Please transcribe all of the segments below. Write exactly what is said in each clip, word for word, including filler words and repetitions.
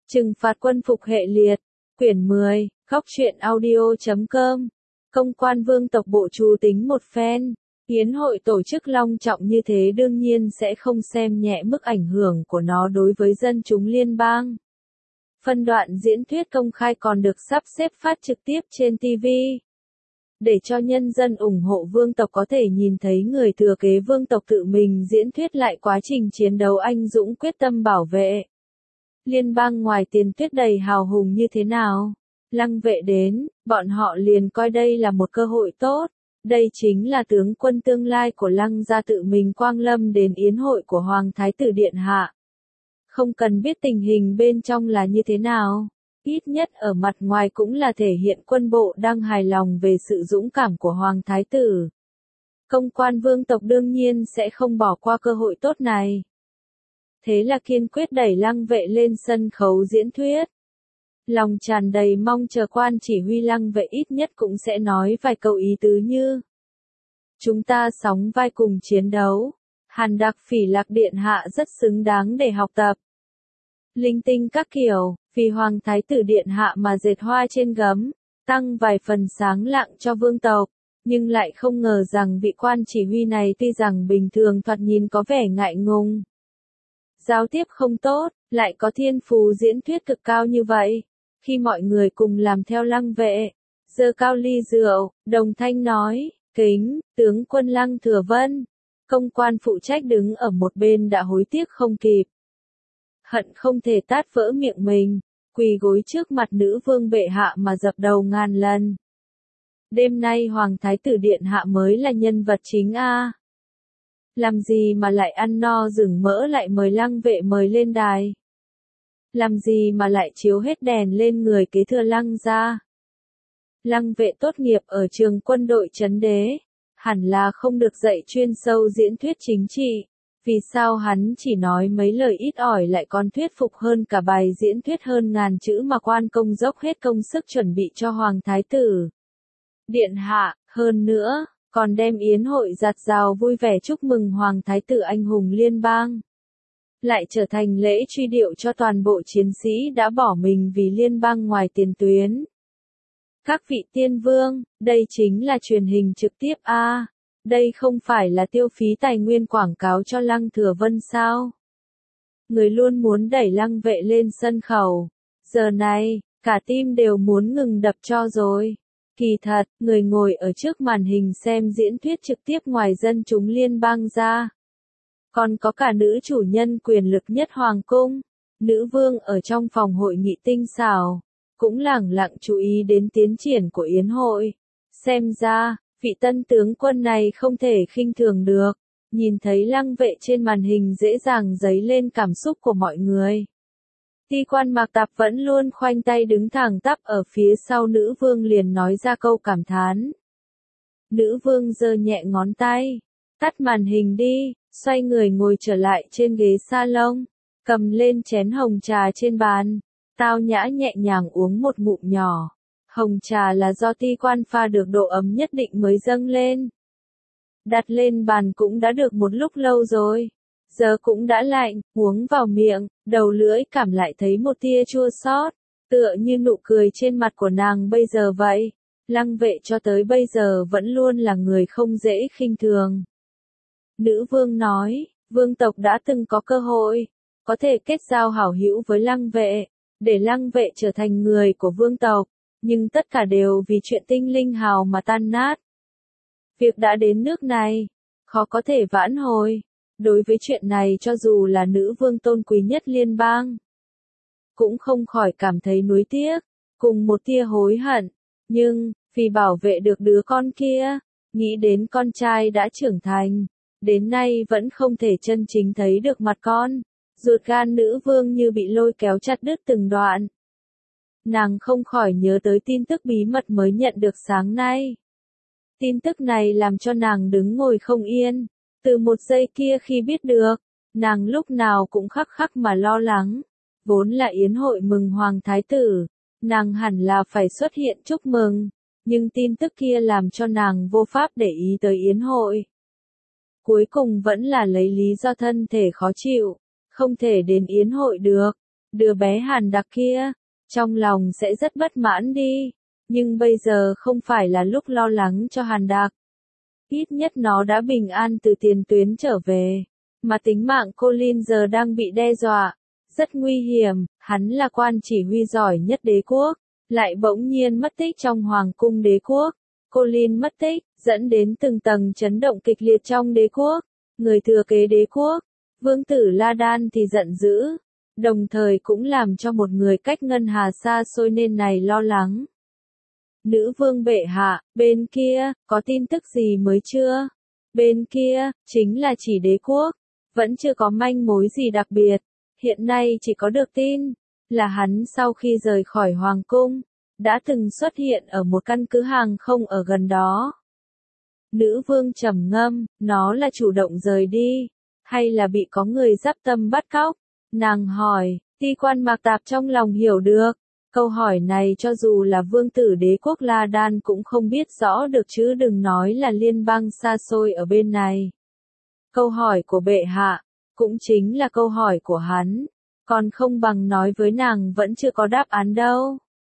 Trừng phạt quân phục hệ liệt, quyển mười, góc truyện audio chấm com. Công quan vương tộc bộ chú tính một phen. Yến hội tổ chức long trọng như thế đương nhiên sẽ không xem nhẹ mức ảnh hưởng của nó đối với dân chúng liên bang. Phân đoạn diễn thuyết công khai còn được sắp xếp phát trực tiếp trên ti vi. Để cho nhân dân ủng hộ vương tộc có thể nhìn thấy người thừa kế vương tộc tự mình diễn thuyết lại quá trình chiến đấu anh dũng quyết tâm bảo vệ liên bang ngoài tiền tuyết đầy hào hùng như thế nào. Lăng Vệ đến, bọn họ liền coi đây là một cơ hội tốt. Đây chính là tướng quân tương lai của Lăng gia tự mình quang lâm đến yến hội của Hoàng Thái tử Điện Hạ. Không cần biết tình hình bên trong là như thế nào. Ít nhất ở mặt ngoài cũng là thể hiện quân bộ đang hài lòng về sự dũng cảm của Hoàng Thái tử. Công quan vương tộc đương nhiên sẽ không bỏ qua cơ hội tốt này. Thế là kiên quyết đẩy Lăng Vệ lên sân khấu diễn thuyết. Lòng tràn đầy mong chờ quan chỉ huy Lăng Vệ ít nhất cũng sẽ nói vài câu ý tứ như: chúng ta sóng vai cùng chiến đấu. Hàn Đặc Phỉ Lạc Điện Hạ rất xứng đáng để học tập. Linh tinh các kiểu, vì Hoàng Thái tử Điện Hạ mà dệt hoa trên gấm, tăng vài phần sáng lạng cho vương tộc. Nhưng lại không ngờ rằng vị quan chỉ huy này tuy rằng bình thường thoạt nhìn có vẻ ngại ngùng, giao tiếp không tốt, lại có thiên phú diễn thuyết cực cao như vậy. Khi mọi người cùng làm theo Lăng Vệ, giơ cao ly rượu, đồng thanh nói: kính, tướng quân Lăng Thừa Vân. Công quan phụ trách đứng ở một bên đã hối tiếc không kịp. Hận không thể tát vỡ miệng mình, quỳ gối trước mặt nữ vương bệ hạ mà dập đầu ngàn lần. Đêm nay Hoàng Thái tử Điện Hạ mới là nhân vật chính a. Làm gì mà lại ăn no rừng mỡ lại mời Lăng Vệ mời lên đài? Làm gì mà lại chiếu hết đèn lên người kế thừa Lăng gia? Lăng Vệ tốt nghiệp ở trường quân đội Trấn Đế, hẳn là không được dạy chuyên sâu diễn thuyết chính trị. Vì sao hắn chỉ nói mấy lời ít ỏi lại còn thuyết phục hơn cả bài diễn thuyết hơn ngàn chữ mà quan công dốc hết công sức chuẩn bị cho Hoàng Thái tử Điện Hạ, hơn nữa, còn đem yến hội giặt rào vui vẻ chúc mừng Hoàng Thái tử anh hùng liên bang. Lại trở thành lễ truy điệu cho toàn bộ chiến sĩ đã bỏ mình vì liên bang ngoài tiền tuyến. Các vị tiên vương, đây chính là truyền hình trực tiếp a. À, đây không phải là tiêu phí tài nguyên quảng cáo cho Lăng Thừa Vân sao? Người luôn muốn đẩy Lăng Vệ lên sân khấu. Giờ này, cả tim đều muốn ngừng đập cho rồi. Kỳ thật, người ngồi ở trước màn hình xem diễn thuyết trực tiếp ngoài dân chúng liên bang ra. Còn có cả nữ chủ nhân quyền lực nhất hoàng cung, nữ vương ở trong phòng hội nghị tinh xảo, cũng lẳng lặng chú ý đến tiến triển của yến hội. Xem ra, vị tân tướng quân này không thể khinh thường được. Nhìn thấy Lăng Vệ trên màn hình dễ dàng dấy lên cảm xúc của mọi người. Ti quan Mạc Tạp vẫn luôn khoanh tay đứng thẳng tắp ở phía sau nữ vương liền nói ra câu cảm thán. Nữ vương giơ nhẹ ngón tay, tắt màn hình đi, xoay người ngồi trở lại trên ghế salon, cầm lên chén hồng trà trên bàn, tao nhã nhẹ nhàng uống một ngụm nhỏ. Hồng trà là do ti quan pha được độ ấm nhất định mới dâng lên. Đặt lên bàn cũng đã được một lúc lâu rồi. Giờ cũng đã lạnh, uống vào miệng, đầu lưỡi cảm lại thấy một tia chua xót, tựa như nụ cười trên mặt của nàng bây giờ vậy. Lăng Vệ cho tới bây giờ vẫn luôn là người không dễ khinh thường. Nữ vương nói, vương tộc đã từng có cơ hội, có thể kết giao hảo hữu với Lăng Vệ, để Lăng Vệ trở thành người của vương tộc, nhưng tất cả đều vì chuyện tinh linh hào mà tan nát. Việc đã đến nước này, khó có thể vãn hồi. Đối với chuyện này cho dù là nữ vương tôn quý nhất liên bang, cũng không khỏi cảm thấy nuối tiếc, cùng một tia hối hận. Nhưng, vì bảo vệ được đứa con kia, nghĩ đến con trai đã trưởng thành, đến nay vẫn không thể chân chính thấy được mặt con, ruột gan nữ vương như bị lôi kéo chặt đứt từng đoạn. Nàng không khỏi nhớ tới tin tức bí mật mới nhận được sáng nay. Tin tức này làm cho nàng đứng ngồi không yên. Từ một giây kia khi biết được, nàng lúc nào cũng khắc khắc mà lo lắng. Vốn là yến hội mừng Hoàng Thái tử, nàng hẳn là phải xuất hiện chúc mừng, nhưng tin tức kia làm cho nàng vô pháp để ý tới yến hội. Cuối cùng vẫn là lấy lý do thân thể khó chịu, không thể đến yến hội được. đứa bé Hàn Đặc kia, trong lòng sẽ rất bất mãn đi, nhưng bây giờ không phải là lúc lo lắng cho Hàn Đặc. Ít nhất nó đã bình an từ tiền tuyến trở về, mà tính mạng Colin giờ đang bị đe dọa, rất nguy hiểm, hắn là quan chỉ huy giỏi nhất đế quốc, lại bỗng nhiên mất tích trong hoàng cung đế quốc. Colin mất tích, dẫn đến từng tầng chấn động kịch liệt trong đế quốc, người thừa kế đế quốc, vương tử La Đan thì giận dữ, đồng thời cũng làm cho một người cách ngân hà xa xôi nên này lo lắng. Nữ vương bệ hạ, bên kia, có tin tức gì mới chưa? Bên kia, chính là chỉ đế quốc, vẫn chưa có manh mối gì đặc biệt, hiện nay chỉ có được tin, là hắn sau khi rời khỏi hoàng cung, đã từng xuất hiện ở một căn cứ hàng không ở gần đó. Nữ vương trầm ngâm, nó là chủ động rời đi, hay là bị có người giáp tâm bắt cóc? Nàng hỏi, Ti Quan Mạc Tạp trong lòng hiểu được. Câu hỏi này cho dù là vương tử đế quốc La Đan cũng không biết rõ được chứ đừng nói là liên bang xa xôi ở bên này. Câu hỏi của bệ hạ, cũng chính là câu hỏi của hắn, còn không bằng nói với nàng vẫn chưa có đáp án đâu.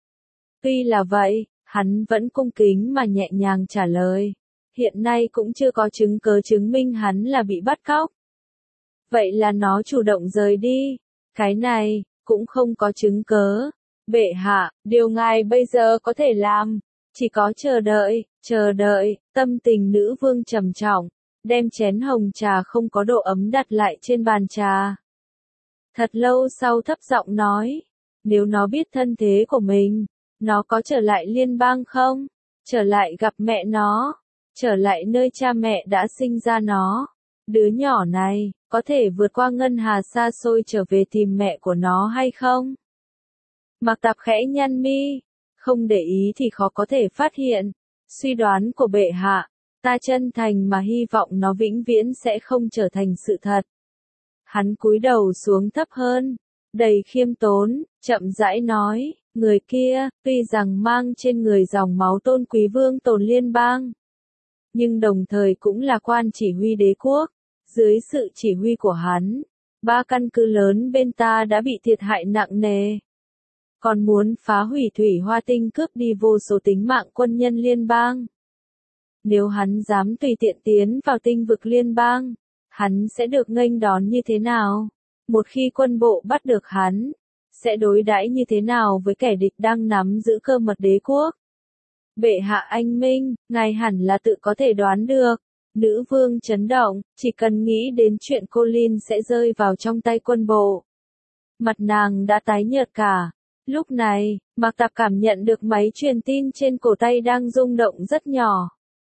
Tuy là vậy, hắn vẫn cung kính mà nhẹ nhàng trả lời. Hiện nay cũng chưa có chứng cớ chứng minh hắn là bị bắt cóc. Vậy là nó chủ động rời đi. Cái này, cũng không có chứng cớ. Bệ hạ, điều ngài bây giờ có thể làm, chỉ có chờ đợi, chờ đợi, tâm tình nữ vương trầm trọng, đem chén hồng trà không có độ ấm đặt lại trên bàn trà. Thật lâu sau thấp giọng nói, nếu nó biết thân thế của mình, nó có trở lại liên bang không? Trở lại gặp mẹ nó, trở lại nơi cha mẹ đã sinh ra nó. Đứa nhỏ này, có thể vượt qua ngân hà xa xôi trở về tìm mẹ của nó hay không? Mạc Tạp khẽ nhăn mi, không để ý thì khó có thể phát hiện. Suy đoán của bệ hạ, ta chân thành mà hy vọng nó vĩnh viễn sẽ không trở thành sự thật. Hắn cúi đầu xuống thấp hơn, đầy khiêm tốn, chậm rãi nói, người kia, tuy rằng mang trên người dòng máu tôn quý vương tồn liên bang, nhưng đồng thời cũng là quan chỉ huy đế quốc. Dưới sự chỉ huy của hắn, ba căn cứ lớn bên ta đã bị thiệt hại nặng nề. Còn muốn phá hủy Thủy Hoa Tinh cướp đi vô số tính mạng quân nhân liên bang. Nếu hắn dám tùy tiện tiến vào tinh vực liên bang, hắn sẽ được nghênh đón như thế nào? Một khi quân bộ bắt được hắn, sẽ đối đãi như thế nào với kẻ địch đang nắm giữ cơ mật đế quốc? Bệ hạ anh minh, ngài hẳn là tự có thể đoán được. Nữ vương chấn động, chỉ cần nghĩ đến chuyện Colin sẽ rơi vào trong tay quân bộ. Mặt nàng đã tái nhợt cả. Lúc này, Mạc Tạp cảm nhận được máy truyền tin trên cổ tay đang rung động rất nhỏ.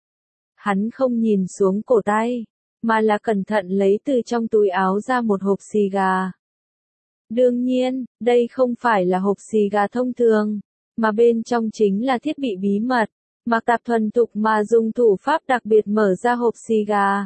Hắn không nhìn xuống cổ tay, mà là cẩn thận lấy từ trong túi áo ra một hộp xì gà. Đương nhiên, đây không phải là hộp xì gà thông thường, mà bên trong chính là thiết bị bí mật. Mạc Tạp thuần thục mà dùng thủ pháp đặc biệt mở ra hộp xì gà.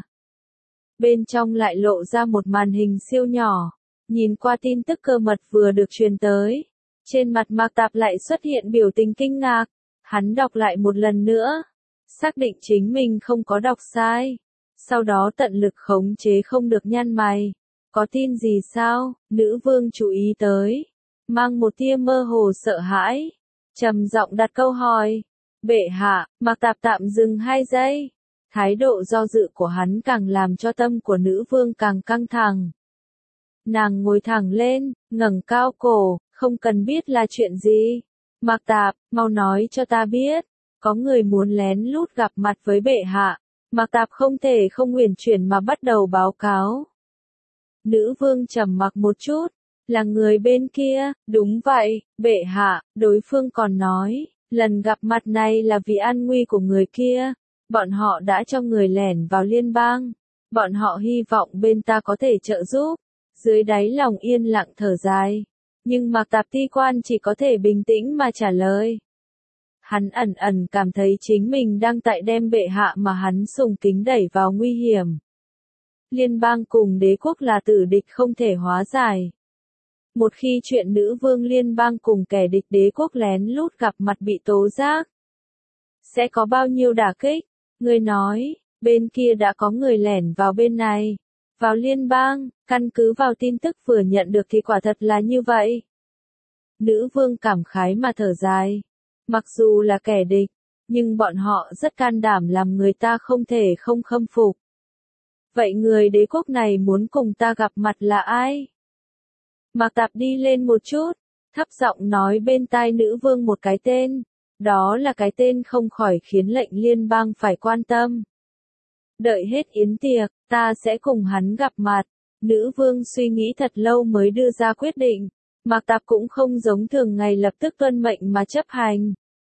Bên trong lại lộ ra một màn hình siêu nhỏ, nhìn qua tin tức cơ mật vừa được truyền tới. Trên mặt Mạc Tạp lại xuất hiện biểu tình kinh ngạc, hắn đọc lại một lần nữa, xác định chính mình không có đọc sai. Sau đó tận lực khống chế không được nhăn mày. Có tin gì sao? Nữ vương chú ý tới, mang một tia mơ hồ sợ hãi, trầm giọng đặt câu hỏi. Bệ hạ, Mạc Tạp tạm dừng hai giây. Thái độ do dự của hắn càng làm cho tâm của nữ vương càng căng thẳng. Nàng ngồi thẳng lên, ngẩng cao cổ, không cần biết là chuyện gì. Mạc Tạp, mau nói cho ta biết, có người muốn lén lút gặp mặt với bệ hạ. Mạc Tạp không thể không uyển chuyển mà bắt đầu báo cáo. Nữ vương trầm mặc một chút, là người bên kia, đúng vậy, bệ hạ, đối phương còn nói. Lần gặp mặt này là vì an nguy của người kia, bọn họ đã cho người lẻn vào liên bang, bọn họ hy vọng bên ta có thể trợ giúp. Dưới đáy lòng yên lặng thở dài, nhưng Mạc Tạp Ti Quan chỉ có thể bình tĩnh mà trả lời. Hắn ẩn ẩn cảm thấy chính mình đang tại đem bệ hạ mà hắn sùng kính đẩy vào nguy hiểm. Liên bang cùng đế quốc là tử địch không thể hóa giải. Một khi chuyện nữ vương liên bang cùng kẻ địch đế quốc lén lút gặp mặt bị tố giác, sẽ có bao nhiêu đả kích? Người nói, bên kia đã có người lẻn vào bên này, vào liên bang, căn cứ vào tin tức vừa nhận được thì quả thật là như vậy. Nữ vương cảm khái mà thở dài. Mặc dù là kẻ địch, nhưng bọn họ rất can đảm làm người ta không thể không khâm phục. Vậy người đế quốc này muốn cùng ta gặp mặt là ai? Mạc Tạp đi lên một chút, thấp giọng nói bên tai nữ vương một cái tên. Đó là cái tên không khỏi khiến lệnh liên bang phải quan tâm. Đợi hết yến tiệc, ta sẽ cùng hắn gặp mặt. Nữ vương suy nghĩ thật lâu mới đưa ra quyết định. Mạc Tạp cũng không giống thường ngày lập tức tuân mệnh mà chấp hành.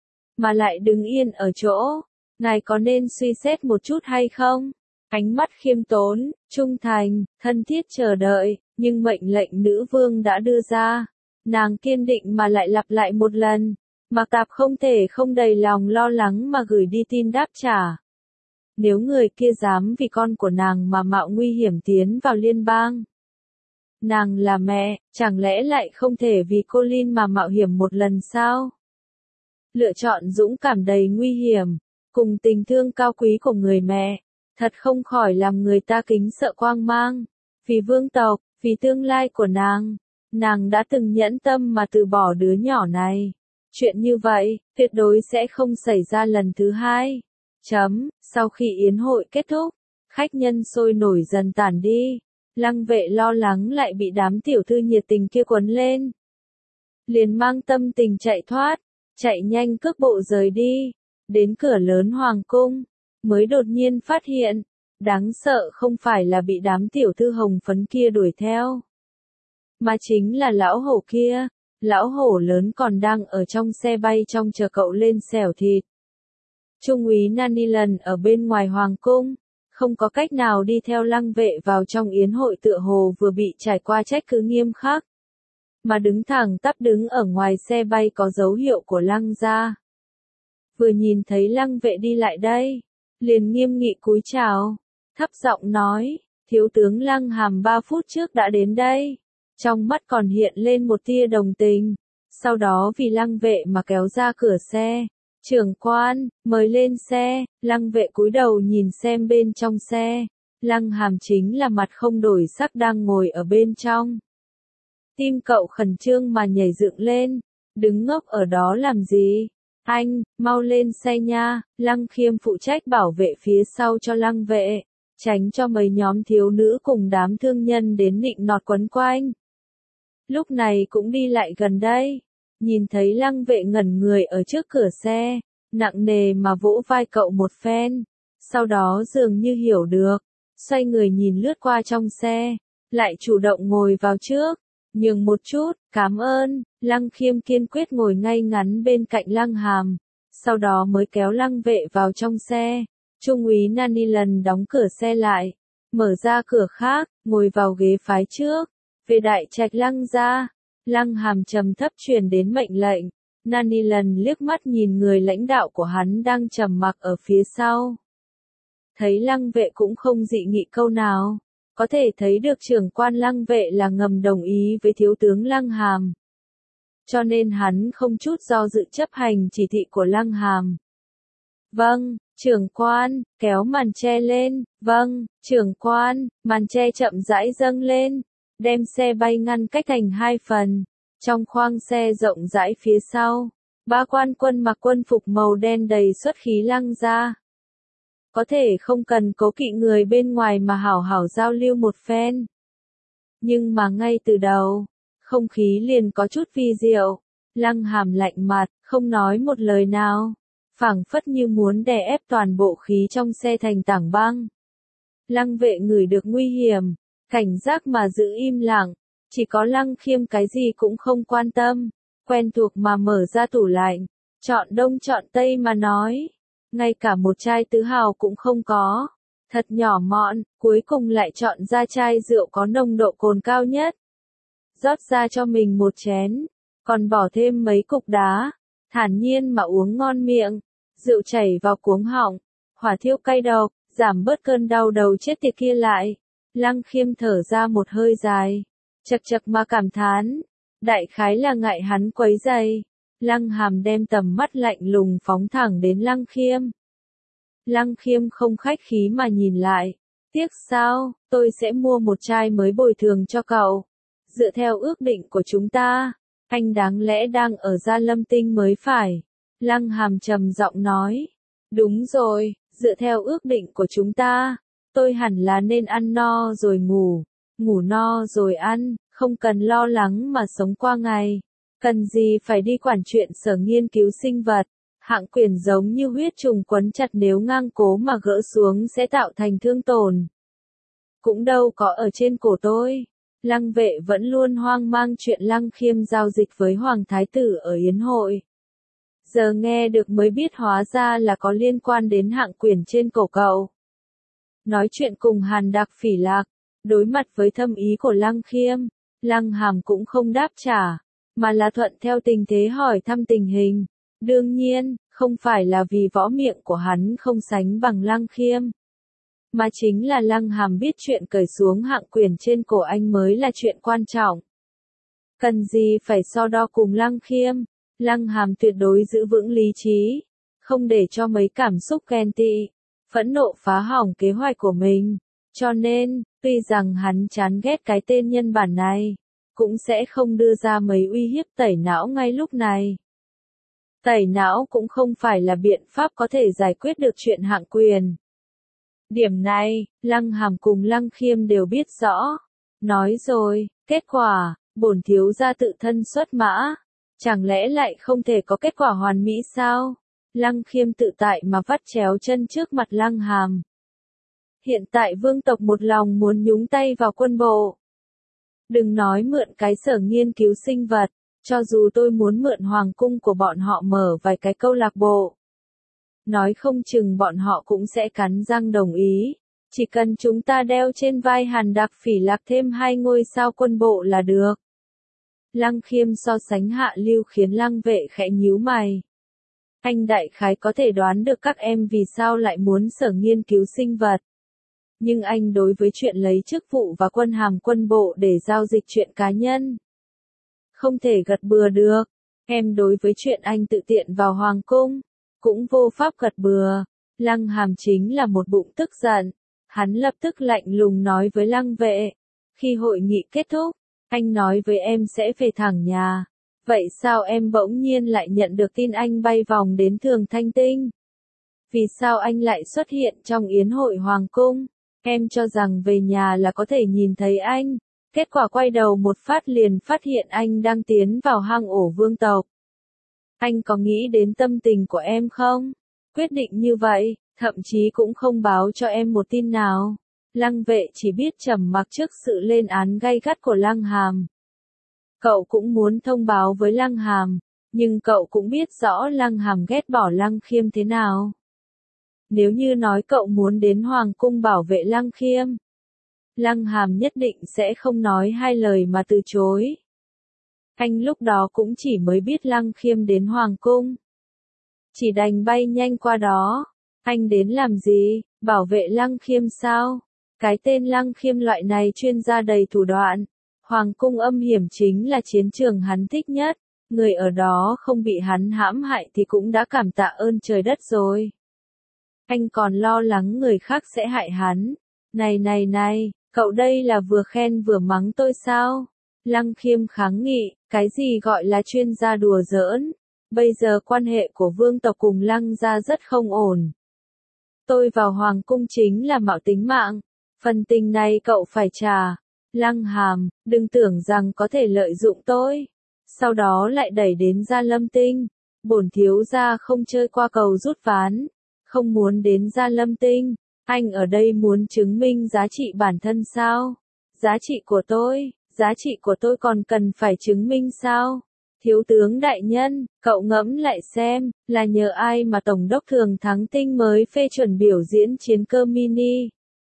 Mà lại đứng yên ở chỗ. Ngài có nên suy xét một chút hay không? Ánh mắt khiêm tốn, trung thành, thân thiết chờ đợi, nhưng mệnh lệnh nữ vương đã đưa ra. Nàng kiên định mà lại lặp lại một lần. Mạc Tạp không thể không đầy lòng lo lắng mà gửi đi tin đáp trả. Nếu người kia dám vì con của nàng mà mạo nguy hiểm tiến vào liên bang. Nàng là mẹ, chẳng lẽ lại không thể vì cô Lin mà mạo hiểm một lần sao? Lựa chọn dũng cảm đầy nguy hiểm, cùng tình thương cao quý của người mẹ, thật không khỏi làm người ta kính sợ quang mang. Vì vương tộc, vì tương lai của nàng, nàng đã từng nhẫn tâm mà từ bỏ đứa nhỏ này. Chuyện như vậy, tuyệt đối sẽ không xảy ra lần thứ hai. Chấm, sau khi yến hội kết thúc, khách nhân sôi nổi dần tản đi. Lăng Vệ lo lắng lại bị đám tiểu thư nhiệt tình kia quấn lên. Liền mang tâm tình chạy thoát, chạy nhanh cước bộ rời đi, đến cửa lớn hoàng cung, mới đột nhiên phát hiện, đáng sợ không phải là bị đám tiểu thư hồng phấn kia đuổi theo, mà chính là lão hổ kia. Lão hổ lớn còn đang ở trong xe bay trong chờ cậu lên xẻo thịt. Trung úy Nanilan ở bên ngoài hoàng cung, không có cách nào đi theo Lăng Vệ vào trong yến hội tựa hồ vừa bị trải qua trách cứ nghiêm khắc. Mà đứng thẳng tắp đứng ở ngoài xe bay có dấu hiệu của Lăng gia. Vừa nhìn thấy Lăng Vệ đi lại đây, liền nghiêm nghị cúi chào, thấp giọng nói, thiếu tướng Lăng Hàm ba phút trước đã đến đây. Trong mắt còn hiện lên một tia đồng tình, sau đó vì Lăng Vệ mà kéo ra cửa xe. Trưởng quan, mời lên xe. Lăng Vệ cúi đầu nhìn xem bên trong xe. Lăng Hàm chính là mặt không đổi sắc đang ngồi ở bên trong. Tim cậu khẩn trương mà nhảy dựng lên, đứng ngốc ở đó làm gì? Anh, mau lên xe nha. Lăng Khiêm phụ trách bảo vệ phía sau cho Lăng Vệ, tránh cho mấy nhóm thiếu nữ cùng đám thương nhân đến nịnh nọt quấn quanh. Lúc này cũng đi lại gần đây, nhìn thấy Lăng Vệ ngẩn người ở trước cửa xe, nặng nề mà vỗ vai cậu một phen, sau đó dường như hiểu được, xoay người nhìn lướt qua trong xe, lại chủ động ngồi vào trước, nhường một chút, cảm ơn. Lăng Khiêm kiên quyết ngồi ngay ngắn bên cạnh Lăng Hàm, sau đó mới kéo Lăng Vệ vào trong xe. Trung úy Nanilan đóng cửa xe lại, mở ra cửa khác, ngồi vào ghế phái trước. Về đại trạch Lăng gia, Lăng Hàm trầm thấp truyền đến mệnh lệnh. Nanilan liếc mắt nhìn người lãnh đạo của hắn đang trầm mặc ở phía sau. Thấy Lăng Vệ cũng không dị nghị câu nào, có thể thấy được trưởng quan Lăng Vệ là ngầm đồng ý với thiếu tướng Lăng Hàm. Cho nên hắn không chút do dự chấp hành chỉ thị của Lăng Hàm. Vâng, trưởng quan, kéo màn che lên. Vâng, trưởng quan. Màn che chậm rãi dâng lên, đem xe bay ngăn cách thành hai phần. Trong khoang xe rộng rãi phía sau, ba quan quân mặc quân phục màu đen đầy xuất khí Lăng gia. Có thể không cần cố kỵ người bên ngoài mà hảo hảo giao lưu một phen. Nhưng mà ngay từ đầu, không khí liền có chút vi diệu. Lăng Hàm lạnh mặt, không nói một lời nào, phảng phất như muốn đè ép toàn bộ khí trong xe thành tảng băng. Lăng Vệ ngửi được nguy hiểm, cảnh giác mà giữ im lặng, chỉ có Lăng Khiêm cái gì cũng không quan tâm, quen thuộc mà mở ra tủ lạnh, chọn đông chọn tây mà nói, ngay cả một chai tứ hào cũng không có, thật nhỏ mọn, cuối cùng lại chọn ra chai rượu có nồng độ cồn cao nhất. Rót ra cho mình một chén, còn bỏ thêm mấy cục đá, thản nhiên mà uống ngon miệng, rượu chảy vào cuống họng, hỏa thiêu cay độc, giảm bớt cơn đau đầu chết tiệt kia lại. Lăng Khiêm thở ra một hơi dài, chật chật mà cảm thán, đại khái là ngại hắn quấy rầy. Lăng Hàm đem tầm mắt lạnh lùng phóng thẳng đến Lăng Khiêm. Lăng Khiêm không khách khí mà nhìn lại, Tiếc sao, tôi sẽ mua một chai mới bồi thường cho cậu. Dựa theo ước định của chúng ta, anh đáng lẽ đang ở Gia Lâm Tinh mới phải. Lăng Hàm trầm giọng nói. Đúng rồi, dựa theo ước định của chúng ta, tôi hẳn là nên ăn no rồi ngủ, ngủ no rồi ăn, không cần lo lắng mà sống qua ngày. Cần gì phải đi quản chuyện sở nghiên cứu sinh vật. Hạng quyền giống như huyết trùng quấn chặt, nếu ngang cố mà gỡ xuống sẽ tạo thành thương tổn. Cũng đâu có ở trên cổ tôi. Lăng Vệ vẫn luôn hoang mang chuyện Lăng Khiêm giao dịch với Hoàng Thái Tử ở Yến hội. Giờ nghe được mới biết hóa ra là có liên quan đến hạng quyền trên cổ cậu. Nói chuyện cùng Hàn Đạc Phỉ Lạc, đối mặt với thâm ý của Lăng Khiêm, Lăng Hàm cũng không đáp trả, mà là thuận theo tình thế hỏi thăm tình hình. Đương nhiên, không phải là vì võ miệng của hắn không sánh bằng Lăng Khiêm, mà chính là Lăng Hàm biết chuyện cởi xuống hạng quyền trên cổ anh mới là chuyện quan trọng. Cần gì phải so đo cùng Lăng Khiêm. Lăng Hàm tuyệt đối giữ vững lý trí, không để cho mấy cảm xúc ghen tị, phẫn nộ phá hỏng kế hoạch của mình. Cho nên, tuy rằng hắn chán ghét cái tên nhân bản này, cũng sẽ không đưa ra mấy uy hiếp tẩy não ngay lúc này. Tẩy não cũng không phải là biện pháp có thể giải quyết được chuyện hạng quyền. Điểm này, Lăng Hàm cùng Lăng Khiêm đều biết rõ. Nói rồi, kết quả, bổn thiếu gia tự thân xuất mã. Chẳng lẽ lại không thể có kết quả hoàn mỹ sao? Lăng Khiêm tự tại mà vắt chéo chân trước mặt Lăng Hàm. Hiện tại vương tộc một lòng muốn nhúng tay vào quân bộ. Đừng nói mượn cái sở nghiên cứu sinh vật, cho dù tôi muốn mượn hoàng cung của bọn họ mở vài cái câu lạc bộ. Nói không chừng bọn họ cũng sẽ cắn răng đồng ý. Chỉ cần chúng ta đeo trên vai Hàn Đạc Phỉ Lạc thêm hai ngôi sao quân bộ là được. Lăng Khiêm so sánh hạ lưu khiến Lăng Vệ khẽ nhíu mày. Anh đại khái có thể đoán được các em vì sao lại muốn sở nghiên cứu sinh vật. Nhưng anh đối với chuyện lấy chức vụ và quân hàm quân bộ để giao dịch chuyện cá nhân, không thể gật bừa được. Em đối với chuyện anh tự tiện vào hoàng cung, cũng vô pháp gật bừa. Lăng Hàm chính là một bụng tức giận. Hắn lập tức lạnh lùng nói với Lăng Vệ. Khi hội nghị kết thúc, anh nói với em sẽ về thẳng nhà. Vậy sao em bỗng nhiên lại nhận được tin anh bay vòng đến Thường Thanh Tinh? Vì sao anh lại xuất hiện trong yến hội hoàng cung? Em cho rằng về nhà là có thể nhìn thấy anh. Kết quả quay đầu một phát liền phát hiện anh đang tiến vào hang ổ vương tộc. Anh có nghĩ đến tâm tình của em không? Quyết định như vậy, thậm chí cũng không báo cho em một tin nào. Lăng Vệ chỉ biết trầm mặc trước sự lên án gay gắt của Lăng Hàm. Cậu cũng muốn thông báo với Lăng Hàm, nhưng cậu cũng biết rõ Lăng Hàm ghét bỏ Lăng Khiêm thế nào. Nếu như nói cậu muốn đến hoàng cung bảo vệ Lăng Khiêm, Lăng Hàm nhất định sẽ không nói hai lời mà từ chối. Anh lúc đó cũng chỉ mới biết Lăng Khiêm đến hoàng cung, chỉ đành bay nhanh qua đó. Anh đến làm gì? Bảo vệ Lăng Khiêm sao? Cái tên Lăng Khiêm loại này chuyên gia đầy thủ đoạn. Hoàng cung âm hiểm chính là chiến trường hắn thích nhất. Người ở đó không bị hắn hãm hại thì cũng đã cảm tạ ơn trời đất rồi. Anh còn lo lắng người khác sẽ hại hắn. Này này này, cậu đây là vừa khen vừa mắng tôi sao? Lăng Khiêm kháng nghị, cái gì gọi là chuyên gia đùa giỡn? Bây giờ quan hệ của vương tộc cùng Lăng gia rất không ổn. Tôi vào hoàng cung chính là mạo tính mạng. Phần tình này cậu phải trả. Lăng Hàm, đừng tưởng rằng có thể lợi dụng tôi. Sau đó lại đẩy đến Gia Lâm Tinh. Bổn thiếu gia không chơi qua cầu rút ván. Không muốn đến Gia Lâm Tinh. Anh ở đây muốn chứng minh giá trị bản thân sao? Giá trị của tôi, giá trị của tôi còn cần phải chứng minh sao? Thiếu tướng đại nhân, cậu ngẫm lại xem, là nhờ ai mà Tổng đốc Thường Thắng Tinh mới phê chuẩn biểu diễn chiến cơ mini?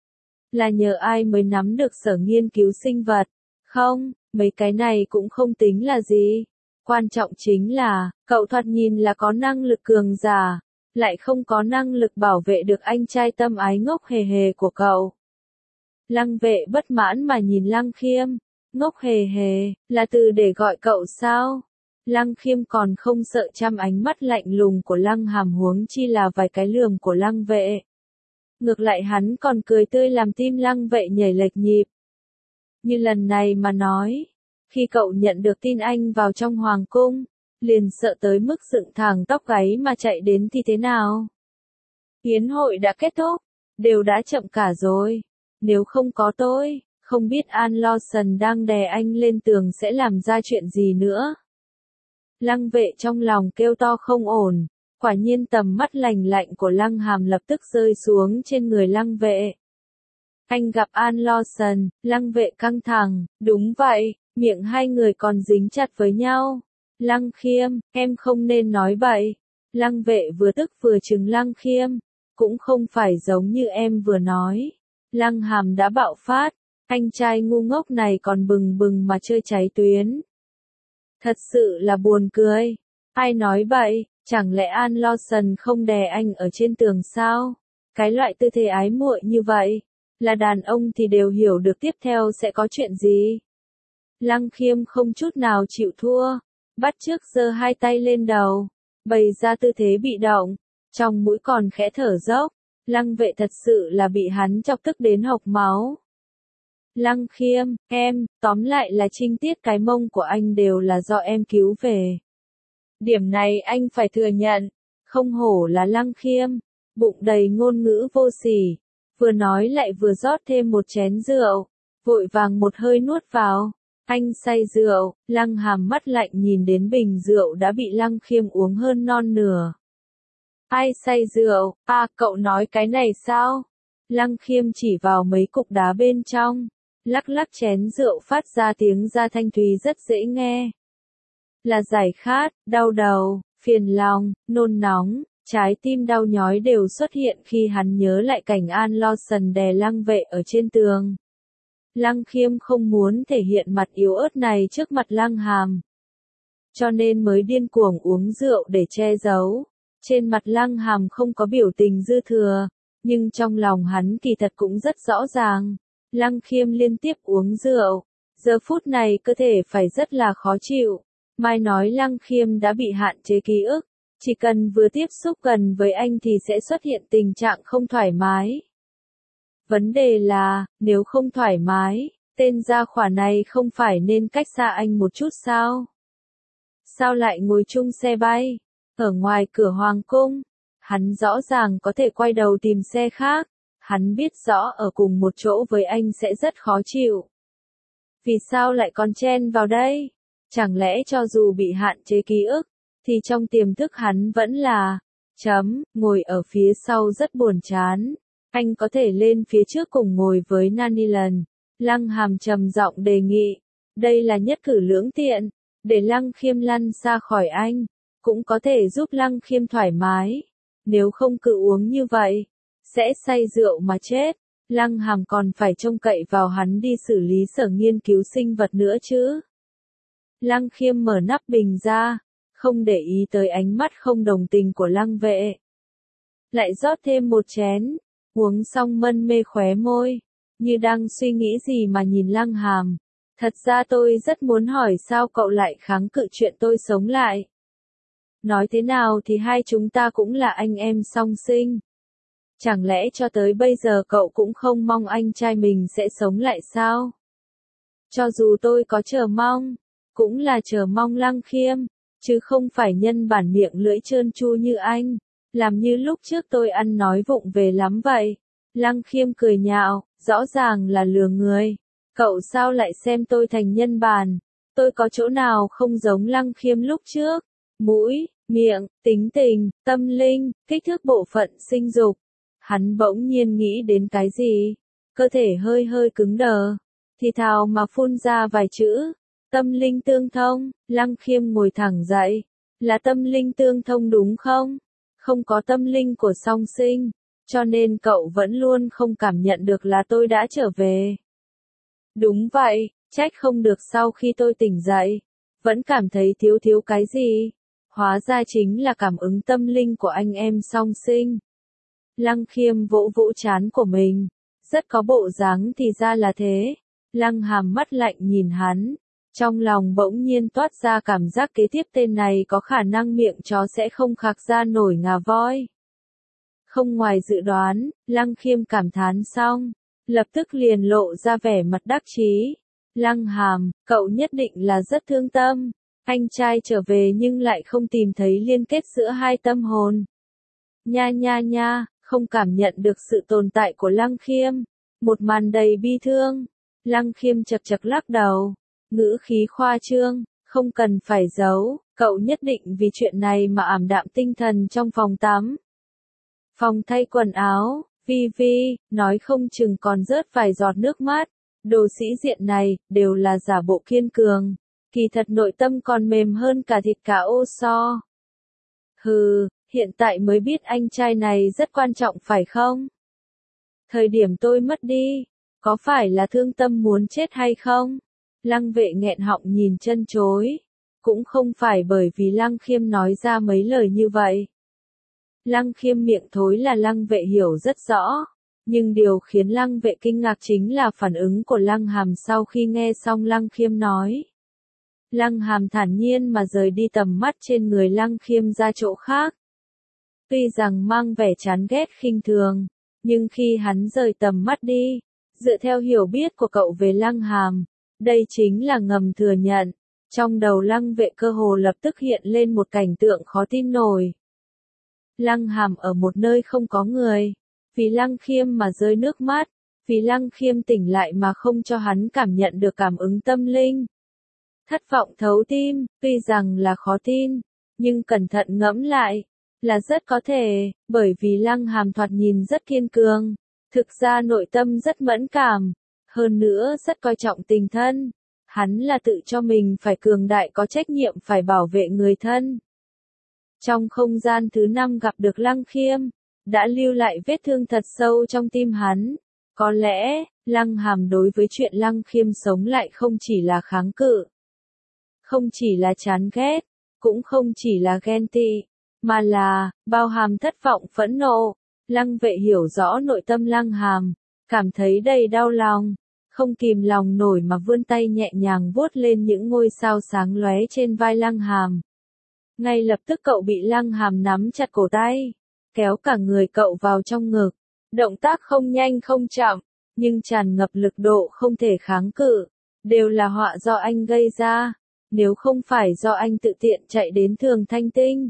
Là nhờ ai mới nắm được sở nghiên cứu sinh vật? Không, mấy cái này cũng không tính là gì. Quan trọng chính là, cậu thoạt nhìn là có năng lực cường giả, lại không có năng lực bảo vệ được anh trai tâm ái ngốc hề hề của cậu. Lăng Vệ bất mãn mà nhìn Lăng Khiêm. Ngốc hề hề, là từ để gọi cậu sao? Lăng Khiêm còn không sợ trăm ánh mắt lạnh lùng của Lăng Hàm, huống chi là vài cái lườm của Lăng Vệ. Ngược lại hắn còn cười tươi làm tim Lăng Vệ nhảy lệch nhịp. Như lần này mà nói, khi cậu nhận được tin anh vào trong hoàng cung, liền sợ tới mức dựng thẳng tóc gáy mà chạy đến thì thế nào? Yến hội đã kết thúc, đều đã chậm cả rồi. Nếu không có tôi, không biết An Lawson đang đè anh lên tường sẽ làm ra chuyện gì nữa. Lăng Vệ trong lòng kêu to không ổn, quả nhiên tầm mắt lạnh lạnh của Lăng Hàm lập tức rơi xuống trên người Lăng Vệ. Anh gặp An Lawson, Lăng Vệ căng thẳng, đúng vậy, miệng hai người còn dính chặt với nhau. Lăng Khiêm, em không nên nói bậy. Lăng Vệ vừa tức vừa trừng Lăng Khiêm, cũng không phải giống như em vừa nói. Lăng Hàm đã bạo phát, anh trai ngu ngốc này còn bừng bừng mà chơi cháy tuyến. Thật sự là buồn cười. Ai nói bậy, chẳng lẽ An Lawson không đè anh ở trên tường sao? Cái loại tư thế ái muội như vậy, là đàn ông thì đều hiểu được tiếp theo sẽ có chuyện gì. Lăng Khiêm không chút nào chịu thua, bắt chước giơ hai tay lên đầu, bày ra tư thế bị động, trong mũi còn khẽ thở dốc. Lăng Vệ thật sự là bị hắn chọc tức đến hộc máu. Lăng Khiêm, em, tóm lại là trinh tiết cái mông của anh đều là do em cứu về. Điểm này anh phải thừa nhận, không hổ là Lăng Khiêm, bụng đầy ngôn ngữ vô sỉ, vừa nói lại vừa rót thêm một chén rượu, vội vàng một hơi nuốt vào. Anh say rượu, Lăng Hàm mắt lạnh nhìn đến bình rượu đã bị Lăng Khiêm uống hơn non nửa. Ai say rượu, à cậu nói cái này sao? Lăng Khiêm chỉ vào mấy cục đá bên trong, lắc lắc chén rượu phát ra tiếng ra thanh thúy rất dễ nghe. Là giải khát, đau đầu, phiền lòng, nôn nóng, trái tim đau nhói đều xuất hiện khi hắn nhớ lại cảnh An Lawson đè Lăng Vệ ở trên tường. Lăng Khiêm không muốn thể hiện mặt yếu ớt này trước mặt Lăng Hàm, cho nên mới điên cuồng uống rượu để che giấu. Trên mặt Lăng Hàm không có biểu tình dư thừa, nhưng trong lòng hắn kỳ thật cũng rất rõ ràng. Lăng Khiêm liên tiếp uống rượu, giờ phút này cơ thể phải rất là khó chịu. Mai nói Lăng Khiêm đã bị hạn chế ký ức, chỉ cần vừa tiếp xúc gần với anh thì sẽ xuất hiện tình trạng không thoải mái. Vấn đề là, nếu không thoải mái, tên gia hỏa này không phải nên cách xa anh một chút sao? Sao lại ngồi chung xe bay? Ở ngoài cửa hoàng cung, hắn rõ ràng có thể quay đầu tìm xe khác, hắn biết rõ ở cùng một chỗ với anh sẽ rất khó chịu. Vì sao lại còn chen vào đây? Chẳng lẽ cho dù bị hạn chế ký ức, thì trong tiềm thức hắn vẫn là, chấm, ngồi ở phía sau rất buồn chán. Anh có thể lên phía trước cùng ngồi với Nanilan. Lăng Hàm trầm giọng đề nghị, đây là nhất cử lưỡng tiện, để Lăng Khiêm lăn xa khỏi anh, cũng có thể giúp Lăng Khiêm thoải mái. Nếu không cứ uống như vậy, sẽ say rượu mà chết. Lăng Hàm còn phải trông cậy vào hắn đi xử lý sở nghiên cứu sinh vật nữa chứ. Lăng Khiêm mở nắp bình ra, không để ý tới ánh mắt không đồng tình của Lăng Vệ. Lại rót thêm một chén, uống xong mân mê khóe môi, như đang suy nghĩ gì mà nhìn Lăng Hàm. Thật ra tôi rất muốn hỏi sao cậu lại kháng cự chuyện tôi sống lại. Nói thế nào thì hai chúng ta cũng là anh em song sinh. Chẳng lẽ cho tới bây giờ cậu cũng không mong anh trai mình sẽ sống lại sao? Cho dù tôi có chờ mong, cũng là chờ mong Lăng Khiêm, chứ không phải nhân bản miệng lưỡi trơn tru như anh, làm như lúc trước tôi ăn nói vụng về lắm vậy. Lăng Khiêm cười nhạo, rõ ràng là lừa người. Cậu sao lại xem tôi thành nhân bản? Tôi có chỗ nào không giống Lăng Khiêm lúc trước? Mũi, miệng, tính tình, tâm linh, kích thước bộ phận sinh dục. Hắn bỗng nhiên nghĩ đến cái gì? Cơ thể hơi hơi cứng đờ, thì thào mà phun ra vài chữ. Tâm linh tương thông. Lăng Khiêm ngồi thẳng dậy. Là tâm linh tương thông đúng không? Không có tâm linh của song sinh, cho nên cậu vẫn luôn không cảm nhận được là tôi đã trở về. Đúng vậy, trách không được sau khi tôi tỉnh dậy, vẫn cảm thấy thiếu thiếu cái gì. Hóa ra chính là cảm ứng tâm linh của anh em song sinh. Lăng Khiêm vỗ vỗ trán của mình, rất có bộ dáng thì ra là thế. Lăng Hàm mắt lạnh nhìn hắn, trong lòng bỗng nhiên toát ra cảm giác kế tiếp tên này có khả năng miệng chó sẽ không khạc ra nổi ngà voi. Không ngoài dự đoán, Lăng Khiêm cảm thán xong, lập tức liền lộ ra vẻ mặt đắc chí. Lăng Hàm, cậu nhất định là rất thương tâm. Anh trai trở về nhưng lại không tìm thấy liên kết giữa hai tâm hồn. Nha nha nha, không cảm nhận được sự tồn tại của Lăng Khiêm. Một màn đầy bi thương. Lăng Khiêm chật chật lắc đầu. Ngữ khí khoa trương, không cần phải giấu, cậu nhất định vì chuyện này mà ảm đạm tinh thần trong phòng tắm. Phòng thay quần áo, Vi Vi, nói không chừng còn rớt vài giọt nước mắt. Đồ sĩ diện này, đều là giả bộ kiên cường. Kỳ thật nội tâm còn mềm hơn cả thịt cá ô so. Hừ, hiện tại mới biết anh trai này rất quan trọng phải không? Thời điểm tôi mất đi, có phải là thương tâm muốn chết hay không? Lăng Vệ nghẹn họng nhìn chân chối. Cũng không phải bởi vì Lăng Khiêm nói ra mấy lời như vậy. Lăng Khiêm miệng thối là Lăng Vệ hiểu rất rõ. Nhưng điều khiến Lăng Vệ kinh ngạc chính là phản ứng của Lăng Hàm sau khi nghe xong Lăng Khiêm nói. Lăng Hàm thản nhiên mà rời đi tầm mắt trên người Lăng Khiêm ra chỗ khác. Tuy rằng mang vẻ chán ghét khinh thường, nhưng khi hắn rời tầm mắt đi, dựa theo hiểu biết của cậu về Lăng Hàm, đây chính là ngầm thừa nhận. Trong đầu Lăng Vệ cơ hồ lập tức hiện lên một cảnh tượng khó tin nổi. Lăng Hàm ở một nơi không có người, vì Lăng Khiêm mà rơi nước mắt, vì Lăng Khiêm tỉnh lại mà không cho hắn cảm nhận được cảm ứng tâm linh. Thất vọng thấu tim, tuy rằng là khó tin, nhưng cẩn thận ngẫm lại, là rất có thể, bởi vì Lăng Hàm thoạt nhìn rất kiên cường, thực ra nội tâm rất mẫn cảm, hơn nữa rất coi trọng tình thân. Hắn là tự cho mình phải cường đại có trách nhiệm phải bảo vệ người thân. Trong không gian thứ năm gặp được Lăng Khiêm, đã lưu lại vết thương thật sâu trong tim hắn. Có lẽ, Lăng Hàm đối với chuyện Lăng Khiêm sống lại không chỉ là kháng cự, không chỉ là chán ghét, cũng không chỉ là ghen tị, mà là, bao hàm thất vọng phẫn nộ. Lăng Vệ hiểu rõ nội tâm Lăng Hàm, cảm thấy đầy đau lòng, không kìm lòng nổi mà vươn tay nhẹ nhàng vuốt lên những ngôi sao sáng lóe trên vai Lăng Hàm. Ngay lập tức cậu bị Lăng Hàm nắm chặt cổ tay, kéo cả người cậu vào trong ngực. Động tác không nhanh không chậm, nhưng tràn ngập lực độ không thể kháng cự, đều là họa do anh gây ra. Nếu không phải do anh tự tiện chạy đến Thường Thanh Tinh,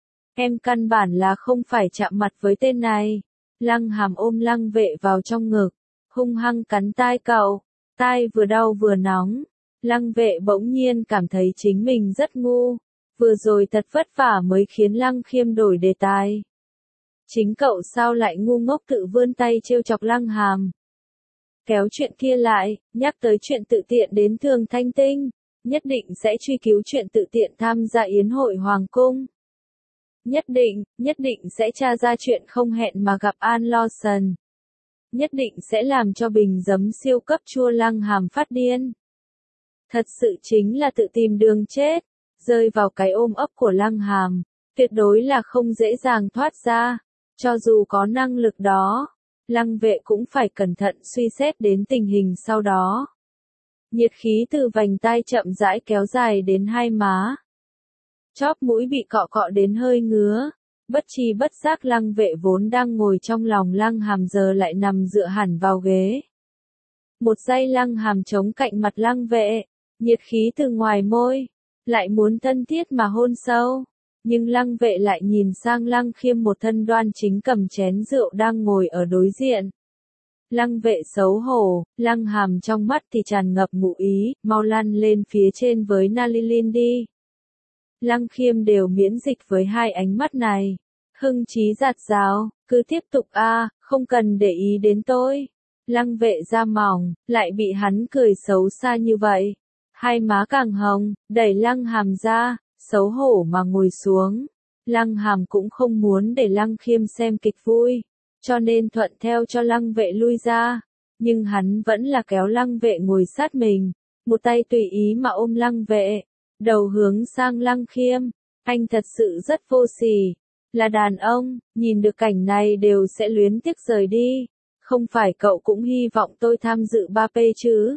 em căn bản là không phải chạm mặt với tên này. Lăng Hàm ôm Lăng Vệ vào trong ngực, hung hăng cắn tai cậu, tai vừa đau vừa nóng. Lăng Vệ bỗng nhiên cảm thấy chính mình rất ngu, vừa rồi thật vất vả mới khiến Lăng Khiêm đổi đề tài. Chính cậu sao lại ngu ngốc tự vươn tay trêu chọc Lăng Hàm. Kéo chuyện kia lại, nhắc tới chuyện tự tiện đến Thường Thanh Tinh, nhất định sẽ truy cứu chuyện tự tiện tham gia yến hội Hoàng Cung. Nhất định, nhất định sẽ tra ra chuyện không hẹn mà gặp An Lawson. Nhất định sẽ làm cho bình giấm siêu cấp chua Lăng Hàm phát điên. Thật sự chính là tự tìm đường chết, rơi vào cái ôm ấp của Lăng Hàm, tuyệt đối là không dễ dàng thoát ra. Cho dù có năng lực đó, Lăng Vệ cũng phải cẩn thận suy xét đến tình hình sau đó. Nhiệt khí từ vành tai chậm rãi kéo dài đến hai má. Chóp mũi bị cọ cọ đến hơi ngứa. Bất tri bất giác Lăng Vệ vốn đang ngồi trong lòng Lăng Hàm giờ lại nằm dựa hẳn vào ghế. Một giây Lăng Hàm chống cạnh mặt Lăng Vệ, nhiệt khí từ ngoài môi, lại muốn thân thiết mà hôn sâu. Nhưng Lăng Vệ lại nhìn sang Lăng Khiêm một thân đoan chính cầm chén rượu đang ngồi ở đối diện. Lăng Vệ xấu hổ, Lăng Hàm trong mắt thì tràn ngập ngụ ý, mau lăn lên phía trên với Nalilin đi. Lăng Khiêm đều miễn dịch với hai ánh mắt này. Hưng chí giạt rào, cứ tiếp tục a, không cần để ý đến tôi. Lăng Vệ da mỏng, lại bị hắn cười xấu xa như vậy. Hai má càng hồng, đẩy Lăng Hàm ra, xấu hổ mà ngồi xuống. Lăng Hàm cũng không muốn để Lăng Khiêm xem kịch vui, cho nên thuận theo cho Lăng Vệ lui ra. Nhưng hắn vẫn là kéo Lăng Vệ ngồi sát mình, một tay tùy ý mà ôm Lăng Vệ, đầu hướng sang Lăng Khiêm. Anh thật sự rất vô sỉ, là đàn ông, nhìn được cảnh này đều sẽ luyến tiếc rời đi. Không phải cậu cũng hy vọng tôi tham dự ba pê chứ?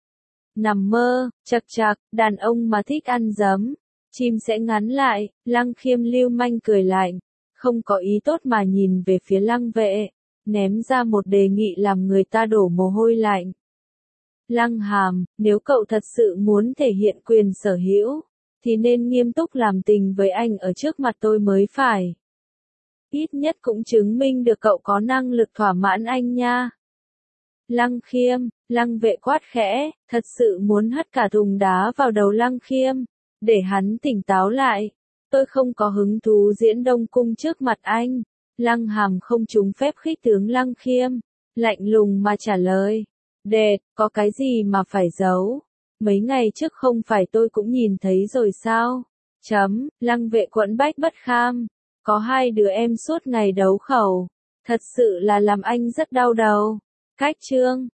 Nằm mơ, chật chật, đàn ông mà thích ăn giấm, chim sẽ ngắn lại. Lăng Khiêm lưu manh cười lạnh, không có ý tốt mà nhìn về phía Lăng Vệ, ném ra một đề nghị làm người ta đổ mồ hôi lạnh. Lăng Hàm, nếu cậu thật sự muốn thể hiện quyền sở hữu, thì nên nghiêm túc làm tình với anh ở trước mặt tôi mới phải. Ít nhất cũng chứng minh được cậu có năng lực thỏa mãn anh nha. Lăng Khiêm, Lăng Vệ quát khẽ, thật sự muốn hất cả thùng đá vào đầu Lăng Khiêm, để hắn tỉnh táo lại. Tôi không có hứng thú diễn Đông Cung trước mặt anh. Lăng Hàm không trúng phép khích tướng Lăng Khiêm, lạnh lùng mà trả lời. Đệt, có cái gì mà phải giấu? Mấy ngày trước không phải tôi cũng nhìn thấy rồi sao? Chấm, Lăng Vệ quẫn bách bất kham. Có hai đứa em suốt ngày đấu khẩu. Thật sự là làm anh rất đau đầu. Cách chương